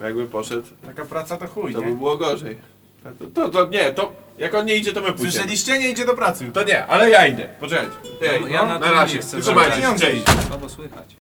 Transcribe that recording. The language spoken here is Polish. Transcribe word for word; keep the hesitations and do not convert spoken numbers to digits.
Jakby poszedł, Taka praca to chuj, to by nie? było gorzej. To, to, to nie, to jak on nie idzie, to my pójdziemy. Słyszeliście? Nie idzie do pracy. To nie, ale ja idę. Poczekajcie. Ja, Ja no, na na tym razie. nie chcę Trzymajcie się, zabrać. cześć. Słabo słychać.